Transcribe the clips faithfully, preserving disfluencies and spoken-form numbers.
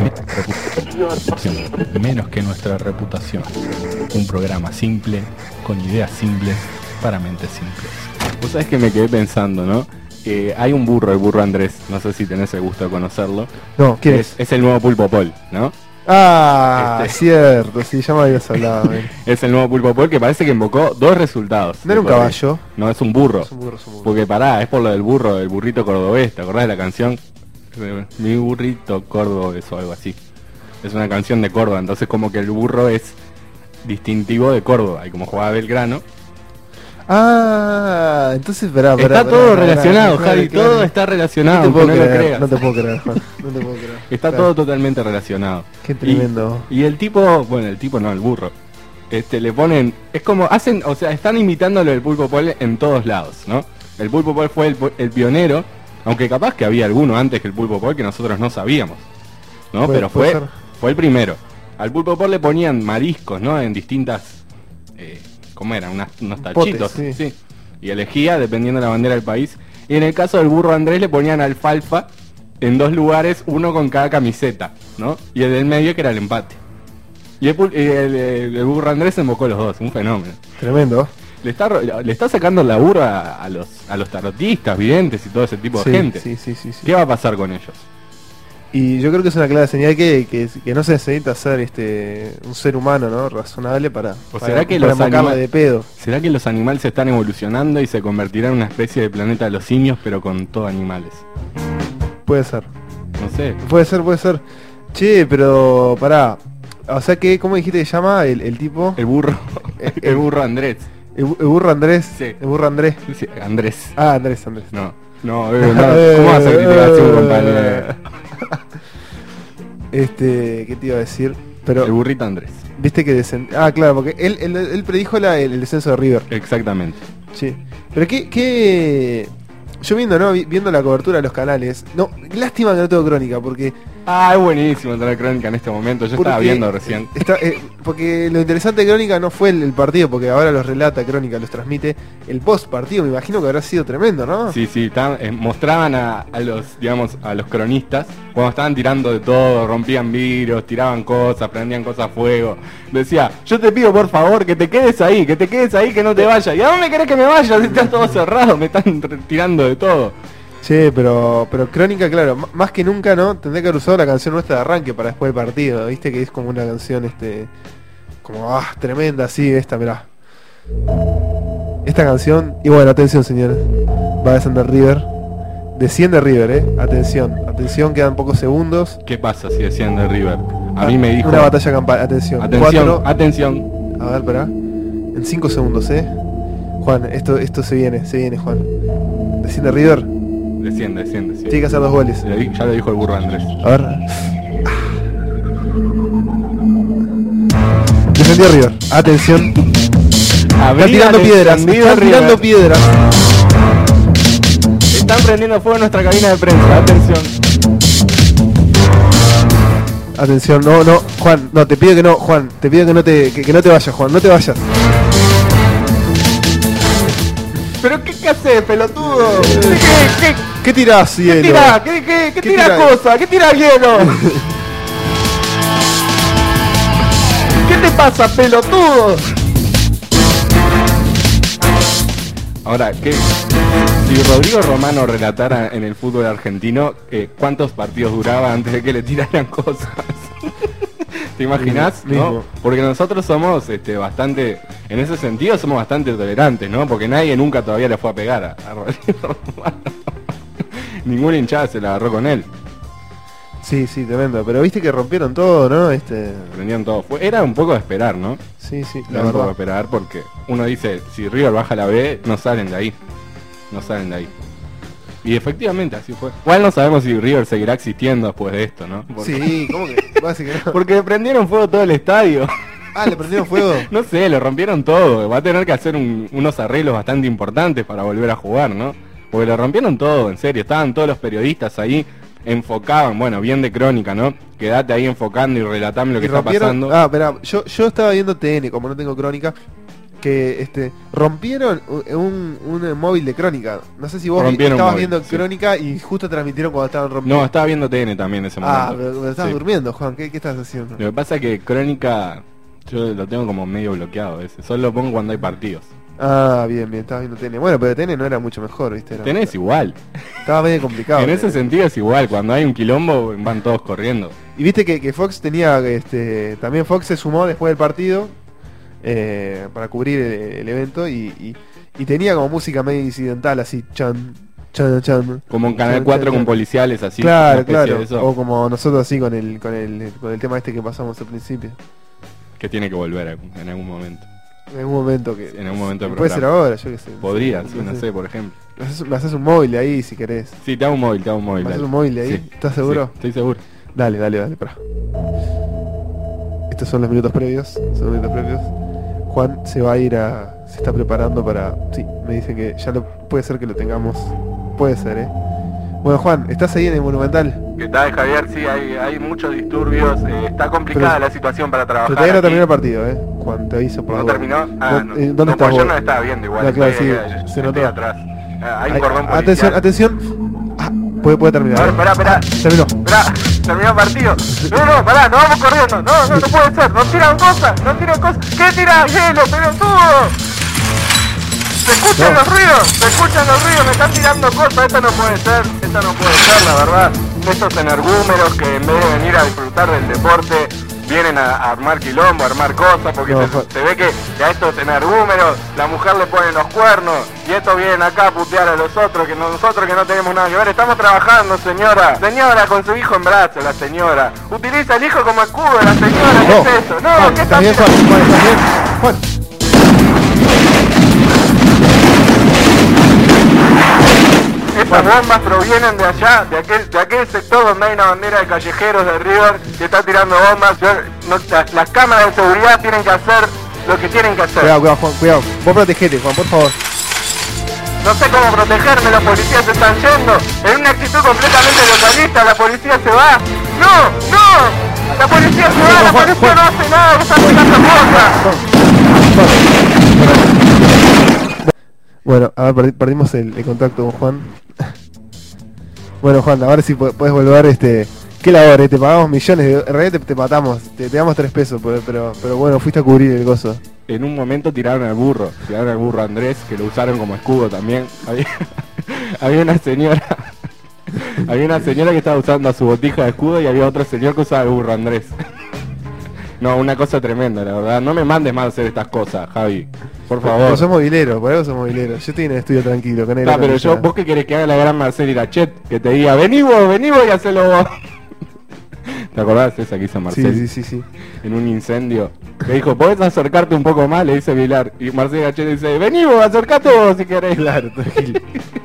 reputación, menos que nuestra reputación. Un programa simple, con ideas simples, para mentes simples. Vos sabés que me quedé pensando, ¿no? Eh, hay un burro, el burro Andrés, no sé si tenés el gusto de conocerlo. No, ¿quién es? Es, es el nuevo Pulpo Pol, ¿no? Ah, Este- cierto, sí, ya me habías hablado. eh. Es el nuevo Pulpo Pol que parece que invocó dos resultados. No era un de corrido. caballo. No, es un burro. Es un burro, es un burro. Porque pará, es por lo del burro, del burrito cordobés, ¿te acordás de la canción? Eh, Mi burrito cordobés o algo así. Es una canción de Córdoba, entonces como que el burro es distintivo de Córdoba, y como jugaba Belgrano. Ah, entonces, esperá, esperá, Está esperá, todo esperá, relacionado, esperá, Javi, esperá, todo esperá. está No te relacionado, puedo aunque no lo creer, creas. no te puedo creer, Juan, no te puedo creer. Está Claro. todo totalmente relacionado. Qué tremendo. Y, y el tipo, bueno, el tipo no, el burro. Este, le ponen, es como, hacen, o sea, están imitándolo del Pulpo Pol en todos lados, ¿no? El Pulpo Pol fue el, el pionero, aunque capaz que había alguno antes que el Pulpo Pol que nosotros no sabíamos, ¿no? Puede- Pero puede fue, ser. fue el primero. Al Pulpo Pol le ponían mariscos, ¿no? En distintas, eh, ¿cómo eran? Unas- unos Potes, tachitos, sí. sí. Y elegía dependiendo de la bandera del país. Y en el caso del burro Andrés le ponían alfalfa en dos lugares, uno con cada camiseta, ¿no? Y el del medio que era el empate. Y el, pul- y el- el- el burro Andrés invocó los dos, un fenómeno. Tremendo. Le está, ro- le está sacando el laburo a, a los, a los tarotistas, videntes y todo ese tipo Sí, de gente. sí, sí, sí, sí. ¿Qué va a pasar con ellos? Y yo creo que es una clara señal que, que, que no se necesita ser este un ser humano, ¿no? Razonable para, ¿O para, será que para los invocarla anima- de pedo. ¿Será que los animales están evolucionando y se convertirán en una especie de planeta de los simios, pero con todo animales? Puede ser. No sé. Puede ser, puede ser. Che, pero pará. O sea que, ¿cómo dijiste que se llama el, el tipo? El burro. Eh, El burro Andrés. El, bu- el burro Andrés. Sí. El burro Andrés. Sí, Andrés. Ah, Andrés, Andrés. No, no, eh, no. ¿Cómo vas a criticar así a un compañero? Este, ¿qué te iba a decir? Pero, El burrito Andrés. viste que descend... Ah, claro, porque él, él, él predijo la- el, el descenso de River. Exactamente. Sí. Pero qué, qué... Yo viendo, ¿no? Vi- Viendo la cobertura de los canales. No, lástima que no tengo crónica, porque... Ah, es buenísimo tener crónica en este momento. Yo estaba porque viendo recién. está- eh, porque lo interesante de Crónica no fue el, el partido, porque ahora los relata Crónica, los transmite. El post partido me imagino que habrá sido tremendo, ¿no? Sí, sí, estaban- eh, mostraban a, a los, digamos, a los cronistas cuando estaban tirando de todo, rompían vidrios, tiraban cosas, prendían cosas a fuego. Decía, yo te pido por favor que te quedes ahí, que te quedes ahí, que no te vayas. ¿Y a dónde querés que me vaya? Está todo cerrado, me están re- tirando de todo. Sí, pero, pero Crónica, claro, m- más que nunca, ¿no? Tendría que haber usado la canción nuestra de arranque para después del partido, ¿viste? Que es como una canción, este... Como, ah, tremenda, sí, esta, mirá. Esta canción... Y bueno, atención, señores. Va a descender River. Desciende River, ¿eh? Atención, atención, quedan pocos segundos. ¿Qué pasa si decían de River? A mí me dijo... Una batalla campal, atención. Atención, Cuatro- atención. A ver, pará. En cinco segundos, ¿eh? Juan, esto, esto se viene, se viene, Juan. Desciende River. Desciende, desciende, sí. Tiene que hacer dos goles. Lo di- Ya lo dijo el burro Andrés. A ver. Defendió River. Atención. Están tirando piedras. Están tirando piedras. Están prendiendo fuego en nuestra cabina de prensa. Atención. Atención, no, no, Juan, no, te pido que no, Juan, te pido que no te, que, que no te vayas, Juan, no te vayas. ¿Pero qué, qué haces, pelotudo? ¿Qué, qué, ¿Qué tirás, qué, hielo? qué tira? ¿Qué, qué, qué ¿Qué tira tira? cosa? ¿Qué tira hielo? ¿Qué te pasa, pelotudo? Ahora, ¿qué? Si Rodrigo Romano relatara en el fútbol argentino, eh, ¿cuántos partidos duraba antes de que le tiraran cosas? ¿Te imaginas? Mismo, ¿no? mismo. Porque nosotros somos este, bastante, en ese sentido somos bastante tolerantes, ¿no? Porque nadie nunca todavía le fue a pegar a, a Rodrigo Romano. Ninguna hinchada se la agarró con él. Sí, sí, tremendo, pero viste que rompieron todo, ¿no? Este, Prendían todo. Fue- Era un poco de esperar, ¿no? sí, sí, Era la un poco de verdad. esperar porque uno dice, si River baja la B, no salen de ahí. No salen de ahí. Y efectivamente así fue. Igual no sabemos si River seguirá existiendo después de esto, ¿no? Porque, Sí, ¿cómo que? Basi que no. porque prendieron fuego todo el estadio. Ah, le prendieron fuego. No sé, lo rompieron todo. Va a tener que hacer un- unos arreglos bastante importantes para volver a jugar, ¿no? Porque lo rompieron todo, en serio. Estaban todos los periodistas ahí, enfocaban, bueno, bien de Crónica, ¿no? Quedate ahí enfocando y relatame lo que Y está rompieron- pasando. Ah, espera, yo, yo estaba viendo T N, como no tengo Crónica. que este rompieron un, un, un móvil de Crónica. No sé si vos Rompieron estabas móvil, viendo sí. Crónica y justo transmitieron cuando estaban rompiendo. No, estaba viendo T N también en ese momento. Ah, pero, pero estabas Sí. durmiendo, Juan. ¿Qué, qué estás haciendo? Lo que pasa es que Crónica yo lo tengo como medio bloqueado ese. Solo lo pongo cuando hay partidos. Ah, bien, bien, estabas viendo T N. Bueno, pero T N no era mucho mejor, ¿viste? Era, Tenés igual. Estaba medio complicado. En T N. ese sentido es igual. Cuando hay un quilombo van todos corriendo. Y viste que, que Fox tenía, este, también Fox se sumó después del partido eh, para cubrir el, el evento y, y, y tenía como música medio incidental, así, chan, chan, chan. Como en Canal Chan, cuatro chan, con chan. policiales así. Claro, una especie claro. de eso, O como nosotros así con el, con el, con el tema este que pasamos al principio. que tiene que volver algún- en algún momento. En algún momento que. En algún momento del puede ser programa. ahora, yo qué sé. Podría, sí, no sé, por ejemplo. Me haces, me haces un móvil de ahí si querés. Sí, te hago un móvil, te hago un móvil. ¿Me haces dale. un móvil de ahí? Sí. ¿Estás seguro? Sí, estoy seguro. Dale, dale, dale, pará. Estos son los minutos previos. Son los minutos previos. Juan se va a ir a. Se está preparando para. Sí, me dice que ya lo. Puede ser que lo tengamos. Puede ser, eh. Bueno, Juan, ¿estás ahí en el Monumental? ¿Qué tal, Javier? Sí, hay, hay muchos disturbios. eh, está complicada Pero- la situación para trabajar. Pero todavía no aquí. terminó el partido, eh. Juan, te aviso por ¿No la duda. terminó? Ah, No, no. eh, ¿Dónde no, estás pues yo vos? no estaba viendo igual. No, claro, estoy sí, ahí, eh, se estoy notó. atrás. Ah, hay un Ay, cordón policial. atención, atención. Ah, puede, puede terminar. A ver, eh. pará, pará. Terminó. Pará, terminó el partido. No, no, pará, no vamos corriendo. No, no, no puede ser. No tiran cosas, no tiran cosas. ¿Qué tira? Hielo, pelotudo. Se escuchan No. los ruidos, se escuchan los ruidos, me están tirando cosas. Esta no puede ser, esta no puede ser, la verdad. Estos energúmeros que en vez de venir a disfrutar del deporte, vienen a, a armar quilombo, a armar cosas, porque No, se, fue- se ve que a estos energúmeros la mujer le pone los cuernos y estos vienen acá a putear a los otros, que nosotros que no tenemos nada que ver. Estamos trabajando, señora. Señora, con su hijo en brazos, la señora. Utiliza el hijo como escudo de la señora. ¿Qué No. es eso? No, Juan, ¿qué ¿estás bien, haciendo? Juan? Juan, ¿estás bien? Juan. Estas bombas provienen de allá, de aquel, de aquel sector donde hay una bandera de callejeros de River que está tirando bombas. Yo- no- las, las cámaras de seguridad tienen que hacer lo que tienen que hacer. Cuidado, cuidado, Juan, cuidado. Vos protegete, Juan, por favor. No sé cómo protegerme, los policías se están yendo. En una actitud completamente local, la policía se va. ¡No! ¡No! La policía se va, la Juan, policía Juan. no hace nada, que están tirando cosas. Bueno, a ver, perdi- perdimos el, el contacto con Juan. Bueno, Juan, ahora sí po- podés volver, este... ¿Qué labor, eh? Te pagamos millones, de, en realidad te, te matamos, te, te damos tres pesos, pero, pero, pero bueno, fuiste a cubrir el gozo. En un momento tiraron al burro, tiraron al burro Andrés, que lo usaron como escudo también. Había, había una señora, había una señora que estaba usando a su botija de escudo y había otro señor que usaba el burro Andrés. No, una cosa tremenda, la verdad. No me mandes más a hacer estas cosas, Javi. Por favor. Vos sos movilero, por algo sos movilero. Yo estoy en el estudio tranquilo, con él. Ah, pero yo, vos que querés que haga la gran Marcel Irachet, que te diga, vení vos, vení vos y hacelo vos. ¿Te acordás de esa que hizo Marcel? Sí, sí, sí, sí. En un incendio. Que dijo, ¿podés acercarte un poco más? Le dice Vilar. Y Marcel Irachet dice, vení vos, acercate vos si querés. Claro, tranquilo.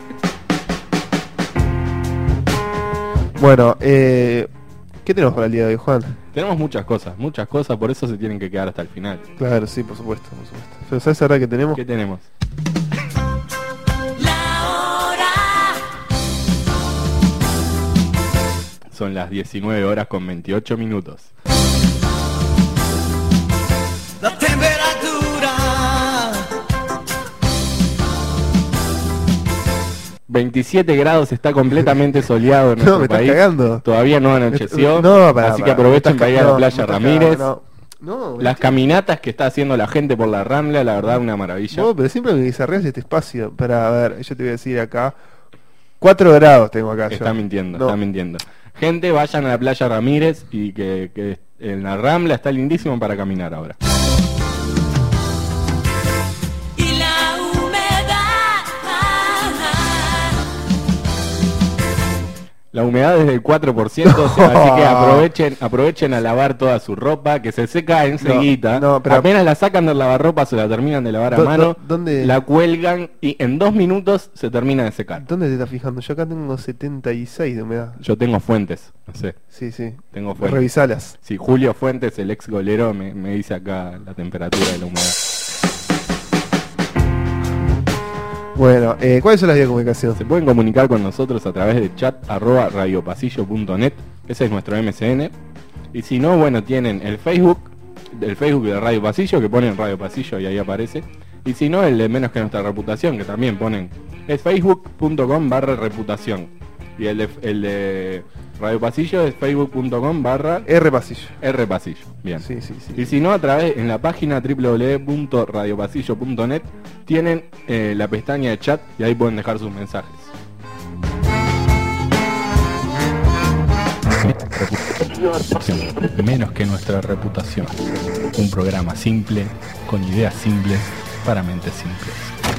Bueno, eh... ¿qué tenemos para el día de hoy, Juan? Tenemos muchas cosas, muchas cosas, por eso se tienen que quedar hasta el final. Claro, sí, por supuesto, por supuesto. Pero ¿sabes ahora que tenemos? ¿Qué tenemos? La hora. Son las diecinueve horas con veintiocho minutos. La temperatura. veintisiete grados, está completamente soleado en nuestro No, me estás país. cagando. Todavía no anocheció, No, pará, así pará, que aprovechen me para ir estás a la ca- playa no, me estás Ramírez. cagando, No, no, Las caminatas que está haciendo la gente por la Rambla, la verdad, una maravilla. no, pero siempre me desarrollas este espacio. Para, a ver, yo te voy a decir acá. cuatro grados tengo acá. Está yo. mintiendo, No. está mintiendo. Gente, vayan a la playa Ramírez y que, que en la Rambla está lindísimo para caminar ahora. Y la humedad. La humedad es del cuatro por ciento, o sea, así que aprovechen, aprovechen a lavar toda su ropa, que se seca enseguida. no, pero- Apenas la sacan del lavarropa, se la terminan de lavar a Do- mano, do- ¿dónde? la cuelgan y en dos minutos se termina de secar. ¿Dónde te estás fijando? Yo acá tengo setenta y seis de humedad. Yo tengo fuentes, no sé, Sí, sí. tengo fuentes. Revisalas. Sí, Julio Fuentes, el ex golero, me, me dice acá la temperatura de la humedad. Bueno, eh, ¿cuáles son las vías de comunicación? Se pueden comunicar con nosotros a través de chat arroba radiopasillo punto net, ese es nuestro M C N. Y si no, bueno, tienen el Facebook, el Facebook de Radio Pasillo, que ponen Radio Pasillo y ahí aparece. Y si no, el de menos que nuestra reputación, que también ponen, es facebook.com barra reputación. Y el de, el de Radio Pasillo es facebook.com barra R pasillo. R Pasillo. Bien. Sí, sí, sí. Y si no, a través, en la página doble u doble u doble u punto radio pasillo punto net tienen eh, la pestaña de chat y ahí pueden dejar sus mensajes. Menos que nuestra reputación. Un programa simple, con ideas simples, para mentes simples.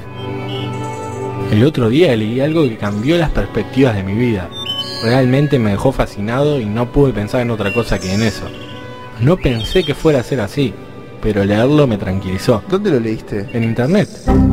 El otro día leí algo que cambió las perspectivas de mi vida. Realmente me dejó fascinado y no pude pensar en otra cosa que en eso. No pensé que fuera a ser así, pero leerlo me tranquilizó. ¿Dónde lo leíste? En internet.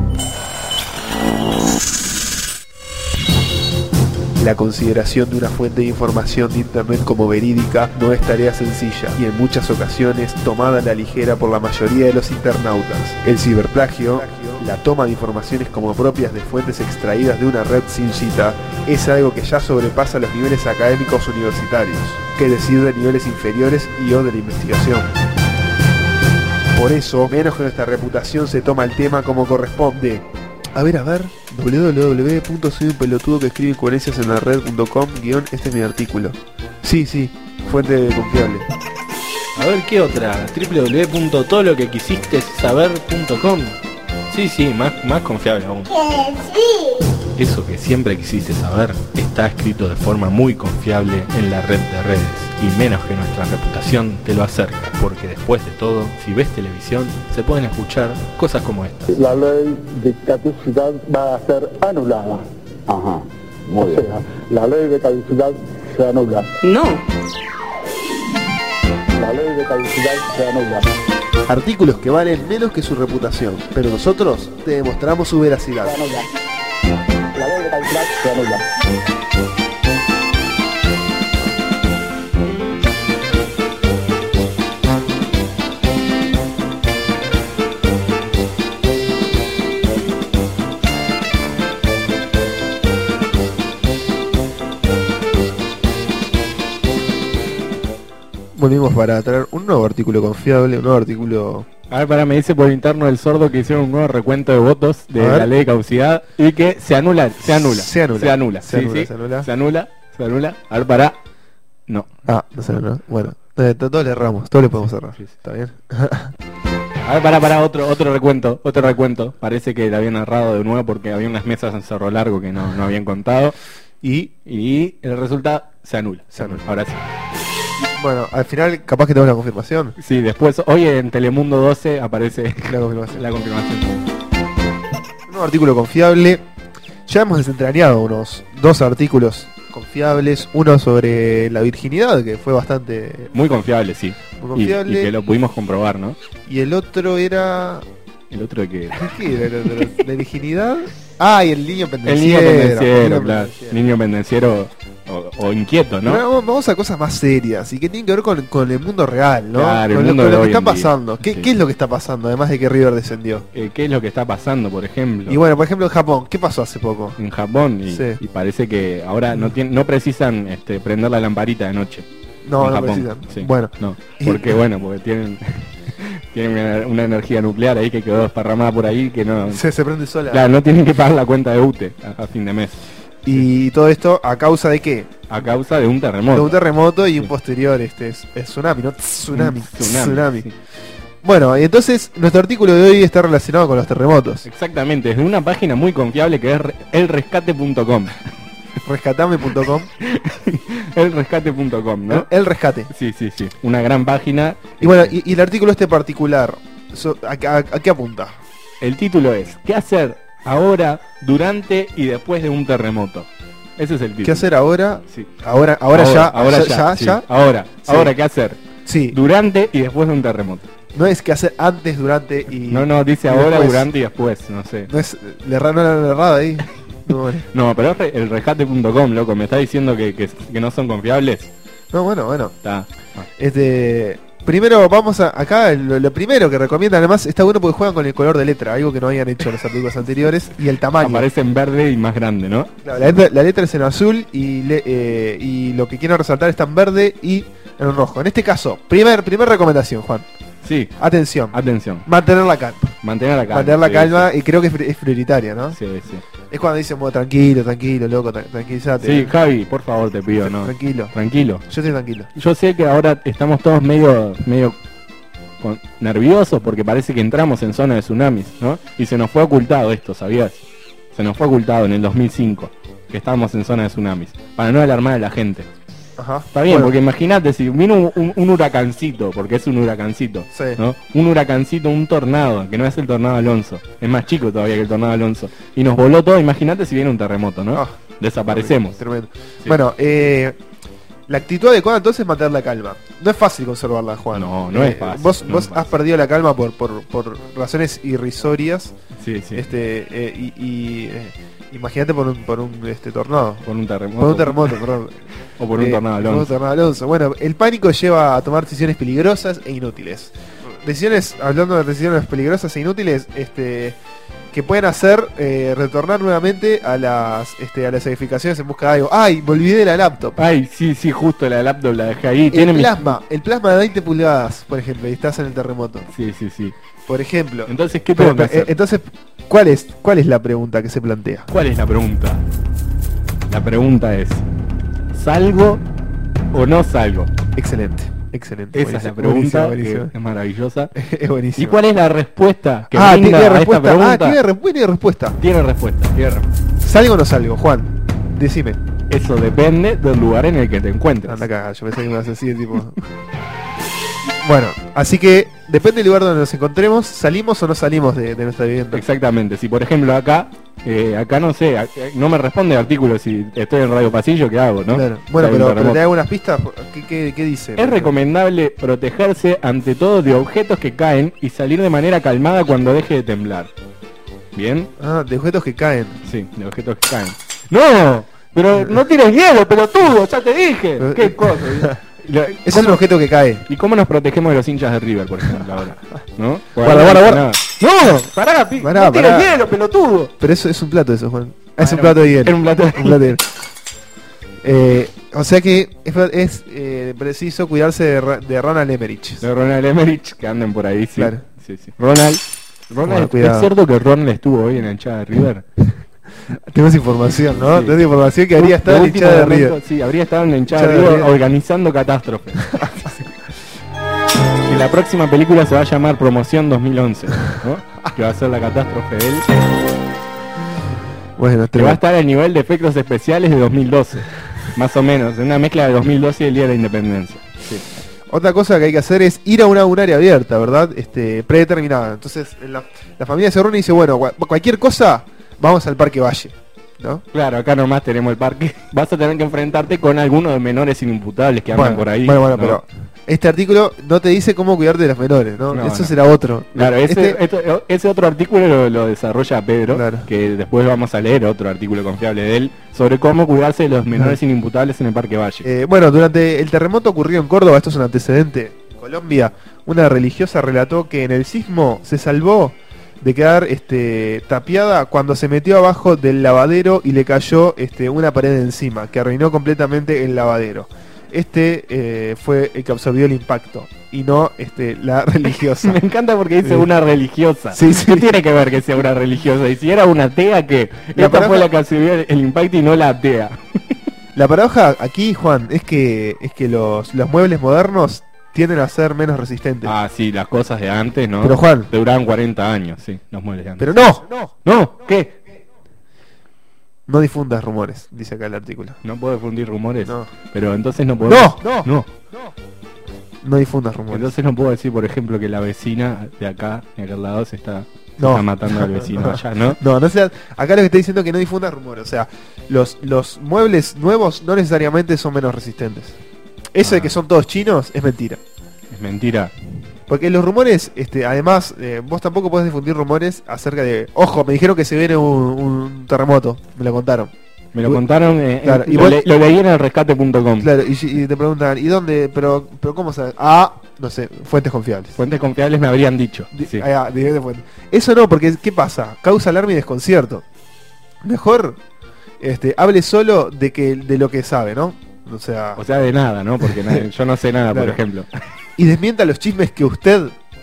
La consideración de una fuente de información de internet como verídica no es tarea sencilla y en muchas ocasiones tomada a la ligera por la mayoría de los internautas. El ciberplagio, la toma de informaciones como propias de fuentes extraídas de una red sin cita, es algo que ya sobrepasa los niveles académicos universitarios, que decir de niveles inferiores y o de la investigación. Por eso, menos que nuestra reputación se toma el tema como corresponde. A ver, a ver, doble u doble u doble u punto soy un pelotudo que escribe incoherencias en la red punto com guión este es mi artículo. Sí, sí, fuente confiable. A ver qué otra, doble u doble u doble u punto todo lo que quisiste saber punto com. Sí, sí, más, más confiable aún. Eso que siempre quisiste saber está escrito de forma muy confiable en la red de redes. Y menos que nuestra reputación te lo acerca, porque después de todo, si ves televisión, se pueden escuchar cosas como esta. La ley de caducidad va a ser anulada. Ajá, muy O bien. sea, la ley de caducidad se anula. No. La ley de caducidad se anula. Artículos que valen menos que su reputación, pero nosotros te demostramos su veracidad. Se anula. La ley de caducidad se anula. Volvimos para traer un nuevo artículo confiable, un nuevo artículo... A ver, para me dice por interno del sordo que hicieron un nuevo recuento de votos de A ver. la ley de caducidad y que se anula, se anula. Se anula. Se anula. Se sí, anula, sí, se anula. Se anula, se anula. A ver, para. No. Ah, no sé, no. Bueno, eh, to- todos le erramos, todos le podemos cerrar. Sí, sí. ¿Está bien? A ver, para, para, otro, otro recuento, otro recuento. Parece que la habían errado de nuevo porque había unas mesas en Cerro Largo que no, no habían contado. Y, Y el resultado se anula. Se anula. Ahora sí. bueno, al final capaz que tenemos la confirmación. Sí, después, hoy en Telemundo doce aparece La confirmación. la confirmación. Un nuevo artículo confiable. Ya hemos desentrañado unos dos artículos confiables. Uno sobre la virginidad, que fue bastante Muy confiable, sí. muy Y, confiable. y que lo pudimos comprobar, ¿no? Y el otro era... El otro de que... ¿Qué era el otro? ¿La virginidad? Ah, y el niño El pendenciero. niño el pendenciero, niño claro. pendenciero. Niño pendenciero o, o inquieto, ¿no? Pero vamos- vamos a cosas más serias y que tienen que ver con, con el mundo real, ¿no? Claro, el con mundo lo, con de lo que hoy está en día. pasando. ¿Qué, Sí. ¿Qué es lo que está pasando? Además de que River descendió. Eh, ¿Qué es lo que está pasando, por ejemplo? Y bueno, por ejemplo, en Japón, ¿qué pasó hace poco? En Japón y, Sí. y parece que ahora no tienen, no precisan este, prender la lamparita de noche. No, en no Japón. precisan. Sí. Bueno, No, Y- porque bueno, porque tienen tienen una, una energía nuclear ahí que quedó desparramada por ahí que no, se, se prende sola. claro, no tienen que pagar la cuenta de U T E a, a fin de mes Y todo esto a causa de qué? a causa de un De terremoto. un terremoto y un Sí. posterior este es, es tsunami, no tsunami, Un tsunami. sí. Bueno, y entonces nuestro artículo de hoy está relacionado con los terremotos. Exactamente, es de una página muy confiable que es re- el rescate punto com. rescatame punto com, el rescate punto com, ¿no? el rescate. Sí, sí, sí. Una gran página. Y bueno, y, y el artículo este particular, so- ¿a, a- a qué apunta? El título es ¿qué hacer ahora, durante y después de un terremoto? Ese es el título. ¿Qué hacer ahora? Sí. Ahora, ahora, ya, ahora ya, ya, sí. ya. Ahora, Sí. ahora qué hacer. Sí, Durante y después de un terremoto. no es qué hacer antes, durante y... No, no, dice y ahora, después. durante y después, no sé. No es, le erra- no le errado ahí. No, bueno. No, pero es re- el rescate punto com, loco, me está diciendo que, que, que no son confiables. No, bueno, bueno. Está. Ah, Este, primero vamos a, acá, lo, lo primero que recomiendan, además está bueno porque juegan con el color de letra, algo que no habían hecho en los artículos anteriores, y el tamaño. Aparece en verde y más grande, ¿no? Claro, la, letra, la letra es en azul y, le- eh, y lo que quiero resaltar está en verde y en rojo. En este caso, primer, primer recomendación, Juan. Sí, Atención, atención. mantener la calma. Mantener la calma. mantener la sí, calma y creo que es pri- es prioritaria, ¿no? Sí, sí. sí. Es cuando dicen, bueno, tranquilo, tranquilo, loco, tra- tranquilízate. Sí, Javi, por favor, te pido, ¿no? Tranquilo. Tranquilo. Yo estoy tranquilo. Yo sé que ahora estamos todos medio, medio con- nerviosos porque parece que entramos en zona de tsunamis, ¿no? Y se nos fue ocultado esto, ¿sabías? Se nos fue ocultado en el dos mil cinco que estábamos en zona de tsunamis, para no alarmar a la gente. Ajá. Está bien, Bueno, porque imagínate si vino un, un- un huracancito, porque es un huracancito, Sí. ¿no? Un huracancito, un tornado, que no es el tornado Alonso, es más chico todavía que el tornado Alonso, y nos voló todo, imagínate si viene un terremoto, ¿no? Ah, Desaparecemos. Tremendo. Sí. Bueno, eh, la actitud adecuada entonces es mantener la calma. No es fácil conservarla, Juan. No, no Eh, es fácil, Vos, no vos es has fácil. perdido la calma por, por, por razones irrisorias. Sí, sí. Este, eh, y y, eh, imagínate por un, por un este, tornado. Por un terremoto. Por un terremoto, perdón. O por un Eh, tornado por un Alonso. tornado Alonso. Bueno, el pánico lleva a tomar decisiones peligrosas e inútiles. Decisiones, hablando de decisiones peligrosas e inútiles, este, que pueden hacer eh, retornar nuevamente a las, este, a las edificaciones en busca de algo. ¡Ay! Me olvidé de la laptop. Ay, sí, sí, justo la laptop la dejé ahí. El Tiene mi- plasma, el plasma de veinte pulgadas, por ejemplo, y estás en el terremoto. Sí, sí, sí. Por ejemplo. Entonces, ¿qué Pero, tengo que eh, hacer? entonces, ¿cuál es, ¿cuál es la pregunta que se plantea? ¿Cuál es la pregunta? La pregunta es, ¿salgo o no salgo? Excelente, excelente. Esa es la buenísimo, pregunta, buenísimo, que es maravillosa. buenísimo. Es buenísimo. ¿Y cuál es la respuesta que ah, brinda tiene a esta respuesta. pregunta? Ah, tiene, re- tiene respuesta. Tiene respuesta, tiene respuesta. ¿Salgo o no salgo, Juan? Decime. Eso depende del lugar en el que te encuentres. Anda acá, yo pensé que me ibas a decir tipo. Bueno, así que depende del lugar donde nos encontremos, salimos o no salimos de, de nuestra vivienda. Exactamente, si por ejemplo acá, eh, acá no sé, a- eh, no me responde el artículo si estoy en Radio Pasillo, ¿qué hago, no? Claro. Si Bueno, hay un pero, pero terremoto. te hago unas pistas. ¿Qué, qué, qué dice? Es recomendable protegerse ante todo de objetos que caen y salir de manera calmada cuando deje de temblar. ¿Bien? Ah, de objetos que caen. Sí, de objetos que caen. ¡No! Pero no tires hielo, pelotudo, ya te dije. Pero- ¿Qué cosa? Lo- Ese es ¿Cómo- un objeto que cae. ¿Y cómo nos protegemos de los hinchas de River, por ejemplo, ahora? ¿No? Guarda, guarda, guarda. ¡No! ¡Pará, pi- Pará, no tires pará. hielo, pelotudo! Pero eso es un plato eso, Juan. Ah, es Ah, un era plato de hielo. Era un plato de Un plato de hielo. Eh, o sea que es, es, eh, preciso cuidarse de, Ra- de Ronald Emmerich. De Ronald Emmerich, que anden por ahí, sí. Claro. Sí, sí. Ronald. Ronald, Bueno, cuidado. ¿es cierto que Ronald estuvo hoy en la hinchada de River? Tenemos información, ¿no? Sí. Tenemos información que habría estado en la último hinchada de momento, River. Sí, habría estado en la hinchada Hinchada de de River River. organizando catástrofes. Y la próxima película se va a llamar Promoción dos mil once, ¿no? Que va a ser la catástrofe de él. Bueno, Que va a tremendo. estar al nivel de efectos especiales de dos mil doce. Más o menos, una mezcla de dos mil doce y el Día de la Independencia. Sí. Otra cosa que hay que hacer es ir a una, un área abierta, ¿verdad? Este, predeterminada. Entonces, la, la familia se reúne y dice, bueno, cua- cualquier cosa, vamos al Parque Valle, ¿no? Claro, acá nomás tenemos el parque. Vas a tener que enfrentarte con algunos de menores inimputables que andan Bueno, por ahí. bueno, bueno, ¿no? pero este artículo no te dice cómo cuidarte de los menores, ¿no? No, Eso no. será otro. Claro, ese, Este- esto- ese otro artículo lo, lo desarrolla Pedro, Claro. que después vamos a leer otro artículo confiable de él, sobre cómo cuidarse de los menores inimputables en el Parque Valle. Eh, bueno, durante el terremoto ocurrido en Córdoba, esto es un antecedente, Colombia, una religiosa relató que en el sismo se salvó de quedar este, tapiada cuando se metió abajo del lavadero y le cayó este, una pared encima, que arruinó completamente el lavadero. Este eh, fue el que absorbió el impacto y no este, la religiosa. Me encanta porque dice Sí. una religiosa. Sí, sí. ¿Qué tiene que ver que sea una religiosa? Y si era una atea, que La esta paradoja- fue la que absorbió el, el impacto y no la atea. La paradoja aquí, Juan, es que, es que los, los muebles modernos tienden a ser menos resistentes. Ah, sí, las cosas de antes, ¿no? Pero, Juan- Te duraban cuarenta años, sí, los muebles de antes. Pero no, No, ¿qué? no difundas rumores, dice acá el artículo. No puedo difundir rumores. No. Pero entonces no puedo... No, no, no. No difundas rumores. Entonces no puedo decir, por ejemplo, que la vecina de acá, de aquel lado, se está, se No. está matando al vecino allá, ¿no? No, no sea, acá lo que está diciendo es que no difundas rumores. O sea, los, los muebles nuevos no necesariamente son menos resistentes. Eso Ah. de que son todos chinos es mentira. Es mentira. Porque los rumores, este, además, eh, vos tampoco podés difundir rumores acerca de... Ojo, me dijeron que se viene un, un terremoto, me lo contaron. Me lo Uy, contaron, eh, claro, en- y lo, vos- le- lo leí en el rescate punto com. Claro, y, y te preguntan, ¿y dónde? Pero, pero ¿cómo sabes? Ah, no sé, fuentes confiables. Fuentes confiables me habrían dicho. Di- Sí. ah, ya, directo fuente. Eso no, porque ¿qué pasa? Causa alarma y desconcierto. Mejor este, hable solo de que de lo que sabe, ¿no? O sea, O sea, de nada, ¿no? Porque nadie- yo no sé nada, Claro. por ejemplo. y desmienta los chismes que usted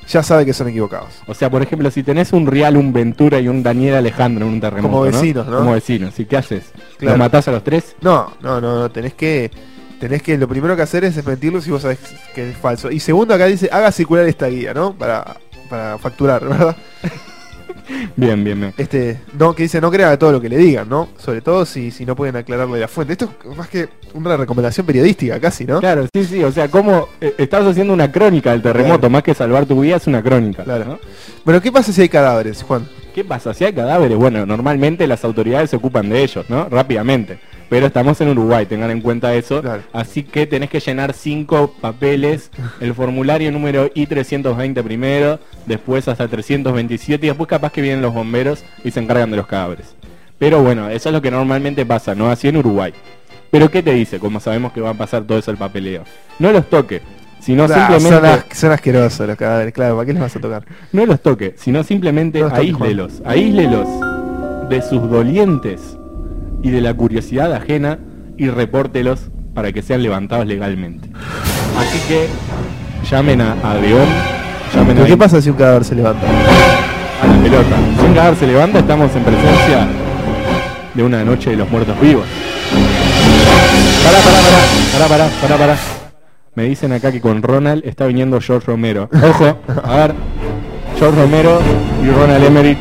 ya sabe que son equivocados. O sea, por ejemplo, si tenés un Real, un Ventura y un Daniel Alejandro en un terremoto, Como vecinos, ¿no? Como vecinos, ¿y qué haces? Claro. ¿Los matás a los tres? No, no, no, no, tenés que, tenés que, lo primero que hacer es desmentirlo si vos sabés que es falso. Y segundo, acá dice, haga circular esta guía, ¿no? Para, para facturar, ¿verdad? Bien, bien, bien. Este, no, que dice, no crea todo lo que le digan, ¿no? Sobre todo si, si no pueden aclararle la fuente. Esto es más que una recomendación periodística, casi, ¿no? Claro, sí, sí, o sea, como eh, estás haciendo una crónica del terremoto, Claro. más que salvar tu vida, es una crónica. Claro. ¿no? Bueno, ¿qué pasa si hay cadáveres, Juan? ¿Qué pasa? Si hay cadáveres, bueno, normalmente las autoridades se ocupan de ellos, ¿no? Rápidamente. Pero estamos en Uruguay, tengan en cuenta eso. Claro. Así que tenés que llenar cinco papeles, el formulario número I trescientos veinte primero, después hasta trescientos veintisiete y después capaz que vienen los bomberos y se encargan de los cadáveres. Pero bueno, eso es lo que normalmente pasa, ¿no? Así en Uruguay. Pero ¿qué te dice? Como sabemos que va a pasar todo eso el papeleo. No los toque, sino Ah, simplemente... son, as- son asquerosos los cadáveres, claro, ¿para qué les vas a tocar? No los toque, sino simplemente No los toque, aíslelos, aíslelos de sus dolientes y de la curiosidad ajena y repórtelos para que sean levantados legalmente. Así que llamen a, a Deón, llamen ¿Pero a, qué pasa si un cadáver se levanta? a la pelota. Si un cadáver se levanta, estamos en presencia de una noche de los muertos vivos. Pará, pará, pará, pará, pará, pará, pará. Me dicen acá que con Ronald está viniendo George Romero. Ojo, a ver. George Romero y Ronald Emmerich.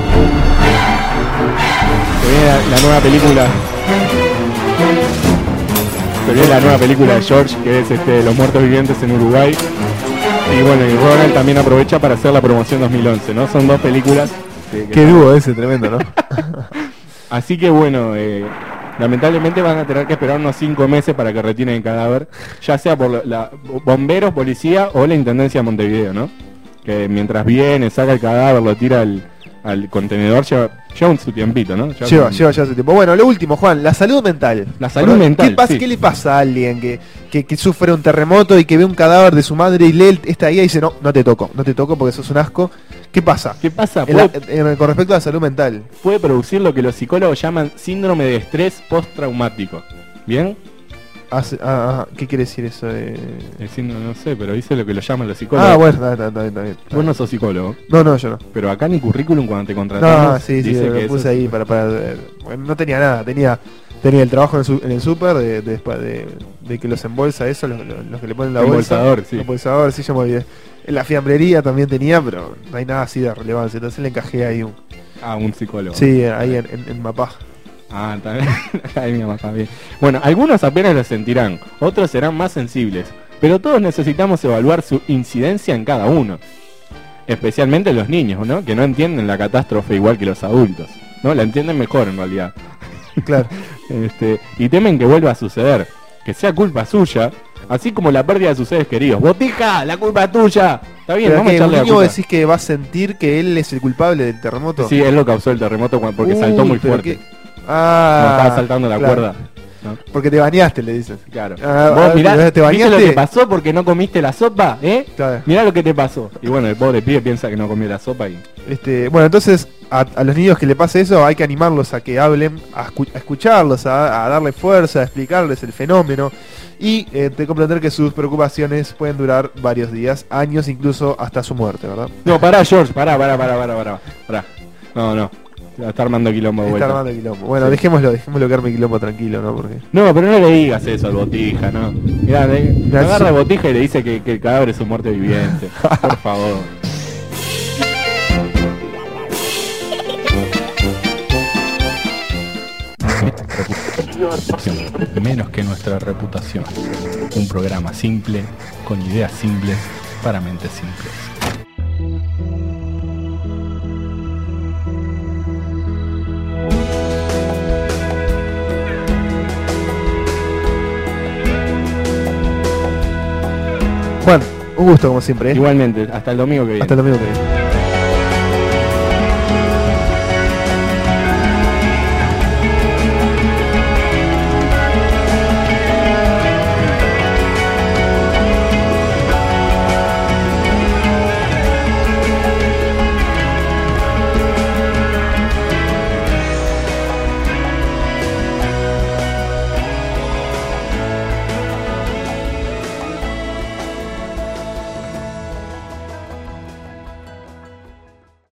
Se viene la, la nueva película. Se viene la nueva película de George, que es este Los Muertos Vivientes en Uruguay. Y bueno, y Ronald también aprovecha para hacer la promoción dos mil once, ¿no? Son dos películas. que- que Qué dúo ese, tremendo, ¿no? Así que bueno, eh, lamentablemente van a tener que esperar unos cinco meses para que retiren el cadáver, ya sea por la, la- bomberos, policía o la Intendencia de Montevideo, ¿no? Que mientras viene, saca el cadáver, lo tira al, al contenedor, lleva, lleva un su tiempito, ¿no? Lleva Lleva, un- lleva ya su tiempo. Bueno, lo último, Juan, la salud mental. La salud Bueno, mental, ¿Qué, pasa, sí. ¿Qué le pasa a alguien que, que, que sufre un terremoto y que ve un cadáver de su madre y lee esta guía y dice, no, no te toco, no te toco porque sos un asco? ¿Qué pasa? ¿Qué pasa? En la- Puede, en- con respecto a la salud mental. puede producir lo que los psicólogos llaman síndrome de estrés postraumático. ¿Bien? Hace- ah, ah, ¿Qué quiere decir eso? de- El síndrome, no sé, pero dice lo que lo llaman los psicólogos. Ah, bueno, está, está, está bien, está bien. Vos no sos psicólogo, No, no, yo no. pero acá en el currículum cuando te contratamos No, sí, sí, dice lo que puse eso ahí es- para, para eh, bueno, no tenía nada, tenía tenía el trabajo en el, su- en el súper de, de, de, de que los embolsa eso, los, los- los que le ponen la Embolsador, bolsa. sí. Embolsador, sí, yo me olvidé. En la fiambrería también tenía, pero no hay nada así de relevancia, entonces le encajé ahí un... Ah, un psicólogo. Sí, ahí en, en, en Mapá. Ah, está bien. Ay, mi mamá, está bien. Bueno, algunos apenas lo sentirán, otros serán más sensibles, pero todos necesitamos evaluar su incidencia en cada uno. Especialmente los niños, ¿no? Que no entienden la catástrofe igual que los adultos, ¿no? La entienden mejor en realidad. Claro. Este, y temen que vuelva a suceder, que sea culpa suya, así como la pérdida de sus seres queridos. ¡Botija! ¡La culpa es tuya! Está bien, Pero vamos a que un echarle la niño culpa. decís que va a sentir que él es el culpable del terremoto. Sí, él lo causó el terremoto cuando- porque Uy, saltó muy pero fuerte. qué- Ah, Cuando estaba saltando la claro. cuerda. ¿no? Porque te bañaste, le dicen. Claro. Ah, Vos ah, mirá, ¿te ¿viste bañaste? lo que pasó porque no comiste la sopa? ¿Eh? Claro. Mirá lo que te pasó. Y bueno, el pobre pibe piensa que no comió la sopa y... Este, bueno, entonces a, a los niños que le pase eso hay que animarlos a que hablen, a, escu- a escucharlos, a, a darle fuerza, a explicarles el fenómeno y eh, de comprender que sus preocupaciones pueden durar varios días, años, incluso hasta su muerte, ¿verdad? No, pará, George, pará, pará, pará, pará, pará. pará. No, no. La está armando quilombo de Está vuelta. armando quilombo. Bueno, Sí. dejémoslo, dejémoslo que arme quilombo tranquilo, ¿no? Porque... No, pero no le digas eso al botija, ¿no? Mirá, le, le Mirá, agarra sí. el botija y le dice que, que el cadáver es un muerte viviente. Por favor. Menos que nuestra reputación. Un programa simple, con ideas simples, para mentes simples. Juan, un gusto como siempre, ¿eh? Igualmente, hasta el domingo que viene. Hasta el domingo que viene.